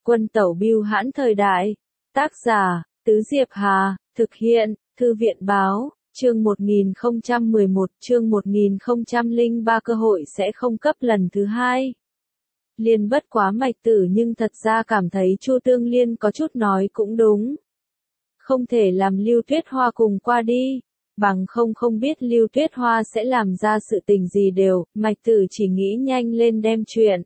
Quân tẩu bưu hãn thời đại. Tác giả, Tứ Diệp Hà, thực hiện, Thư viện báo, chương 1011, chương 1003 cơ hội sẽ không cấp lần thứ hai. Liên bất quá Mạch Tử nhưng thật ra cảm thấy Chu Tương Liên có chút nói cũng đúng. Không thể làm Lưu Tuyết Hoa cùng qua đi, bằng không biết Lưu Tuyết Hoa sẽ làm ra sự tình gì đều, Mạch Tử chỉ nghĩ nhanh lên đem chuyện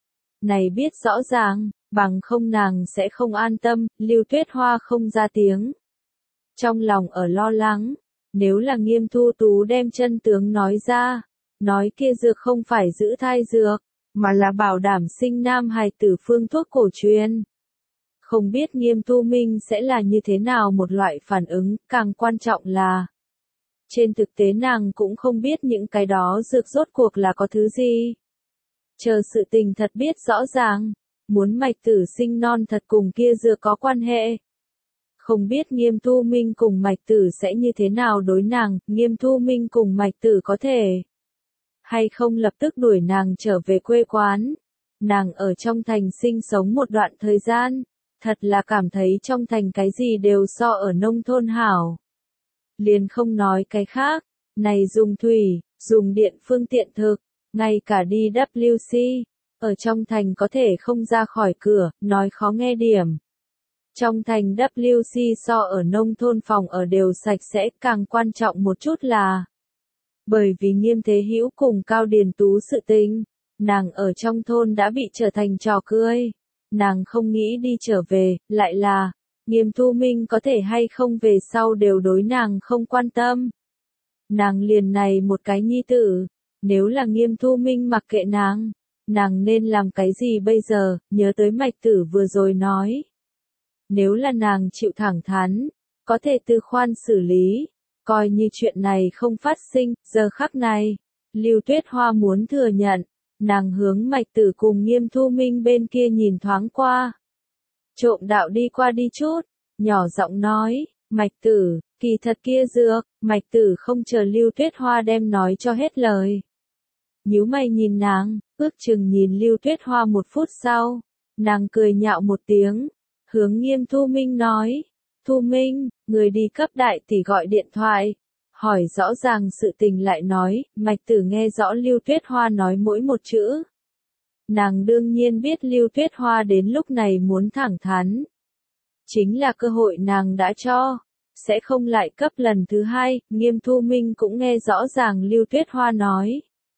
này biết rõ ràng, bằng không nàng sẽ không an tâm, Lưu Tuyết Hoa không ra tiếng. Trong lòng ở lo lắng, nếu là Nghiêm Thu Tú đem chân tướng nói ra, nói kia dược không phải giữ thai dược, mà là bảo đảm sinh nam hài tử phương thuốc cổ truyền. Không biết Nghiêm Thu Minh sẽ là như thế nào một loại phản ứng, càng quan trọng là trên thực tế nàng cũng không biết những cái đó dược rốt cuộc là có thứ gì. Chờ sự tình thật biết rõ ràng, muốn Mạch Tử sinh non thật cùng kia dược có quan hệ. Không biết Nghiêm Thu Minh cùng Mạch Tử sẽ như thế nào đối nàng, Nghiêm Thu Minh cùng Mạch Tử có thể hay không lập tức đuổi nàng trở về quê quán. Nàng ở trong thành sinh sống một đoạn thời gian, thật là cảm thấy trong thành cái gì đều so ở nông thôn hảo. Liền không nói cái khác, này dùng thủy, dùng điện phương tiện thực, ngay cả đi WC, ở trong thành có thể không ra khỏi cửa, nói khó nghe điểm. Trong thành WC so ở nông thôn phòng ở đều sạch sẽ, càng quan trọng một chút là bởi vì Nghiêm Thế Hữu cùng Cao Điền Tú sự tình, nàng ở trong thôn đã bị trở thành trò cười. Nàng không nghĩ đi trở về, lại là Nghiêm Thu Minh có thể hay không về sau đều đối nàng không quan tâm. Nàng liền này một cái nhi tử, nếu là Nghiêm Thu Minh mặc kệ nàng nên làm cái gì bây giờ, nhớ tới Mạch Tử vừa rồi nói. Nếu là nàng chịu thẳng thắn, có thể tư khoan xử lý, coi như chuyện này không phát sinh, giờ khắc này, Lưu Tuyết Hoa muốn thừa nhận, nàng hướng Mạch Tử cùng Nghiêm Thu Minh bên kia nhìn thoáng qua. Trộm đạo đi qua đi chút, nhỏ giọng nói, Mạch Tử, kỳ thật kia dược, Mạch Tử không chờ Lưu Tuyết Hoa đem nói cho hết lời. Nhíu mày nhìn nàng, ước chừng nhìn Lưu Tuyết Hoa một phút sau, nàng cười nhạo một tiếng, hướng Nghiêm Thu Minh nói, Thu Minh, người đi cấp đại tỷ gọi điện thoại, hỏi rõ ràng sự tình lại nói, Mạch Tử nghe rõ Lưu Tuyết Hoa nói mỗi một chữ. Nàng đương nhiên biết Lưu Tuyết Hoa đến lúc này muốn thẳng thắn. Chính là cơ hội nàng đã cho, sẽ không lại cấp lần thứ hai, Nghiêm Thu Minh cũng nghe rõ ràng Lưu Tuyết Hoa nói.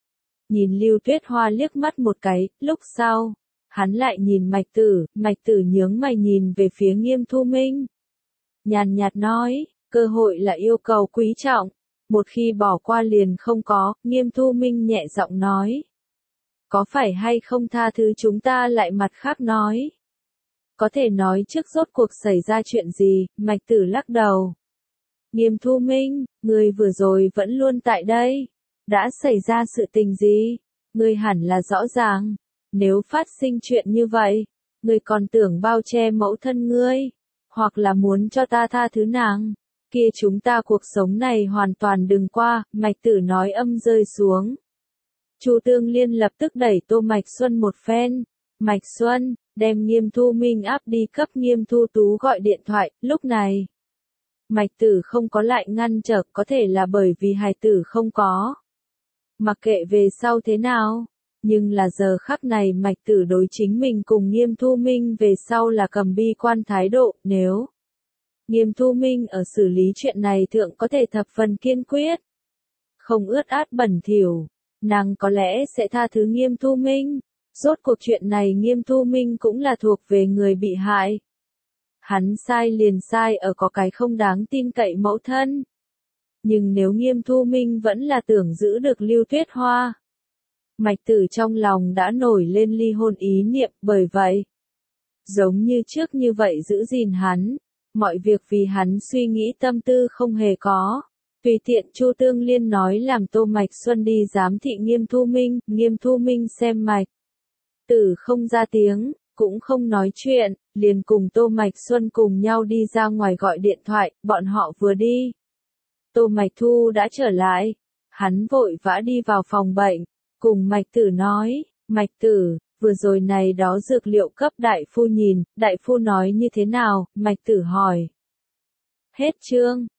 Nhìn Lưu Tuyết Hoa liếc mắt một cái, lúc sau, hắn lại nhìn Mạch Tử nhướng mày nhìn về phía Nghiêm Thu Minh. Nhàn nhạt nói, cơ hội là yêu cầu quý trọng, một khi bỏ qua liền không có, Nghiêm Thu Minh nhẹ giọng nói. Có phải hay không tha thứ chúng ta lại mặt khác nói. Có thể nói trước rốt cuộc xảy ra chuyện gì, Mạch Tử lắc đầu. Nghiêm Thu Minh, người vừa rồi vẫn luôn tại đây. Đã xảy ra sự tình gì? Ngươi hẳn là rõ ràng. Nếu phát sinh chuyện như vậy, ngươi còn tưởng bao che mẫu thân ngươi, hoặc là muốn cho ta tha thứ nàng, kia chúng ta cuộc sống này hoàn toàn đừng qua, Mạch Tử nói âm rơi xuống. Chu Tương Liên lập tức đẩy Tô Mạch Xuân một phen. Mạch Xuân, đem Nghiêm Thu Minh áp đi cấp Nghiêm Thu Tú gọi điện thoại, lúc này. Mạch Tử không có lại ngăn trở, có thể là bởi vì hài tử không có. Mặc kệ về sau thế nào, nhưng là giờ khắc này Mạch Tử đối chính mình cùng Nghiêm Thu Minh về sau là cầm bi quan thái độ, nếu Nghiêm Thu Minh ở xử lý chuyện này thượng có thể thập phần kiên quyết, không ướt át bẩn thỉu, nàng có lẽ sẽ tha thứ Nghiêm Thu Minh. Rốt cuộc chuyện này Nghiêm Thu Minh cũng là thuộc về người bị hại. Hắn sai liền sai ở có cái không đáng tin cậy mẫu thân. Nhưng nếu Nghiêm Thu Minh vẫn là tưởng giữ được Lưu Tuyết Hoa, Mạch Tử trong lòng đã nổi lên ly hôn ý niệm, bởi vậy, giống như trước như vậy giữ gìn hắn, mọi việc vì hắn suy nghĩ tâm tư không hề có. Tùy tiện Chu Tương Liên nói làm Tô Mạch Xuân đi giám thị Nghiêm Thu Minh xem Mạch Tử không ra tiếng, cũng không nói chuyện, liền cùng Tô Mạch Xuân cùng nhau đi ra ngoài gọi điện thoại, bọn họ vừa đi. Tô Mạch Thu đã trở lại, hắn vội vã đi vào phòng bệnh, cùng Mạch Tử nói, Mạch Tử, Vừa rồi này đó dược liệu cấp đại phu nhìn, đại phu nói như thế nào, Mạch Tử hỏi. Hết chương.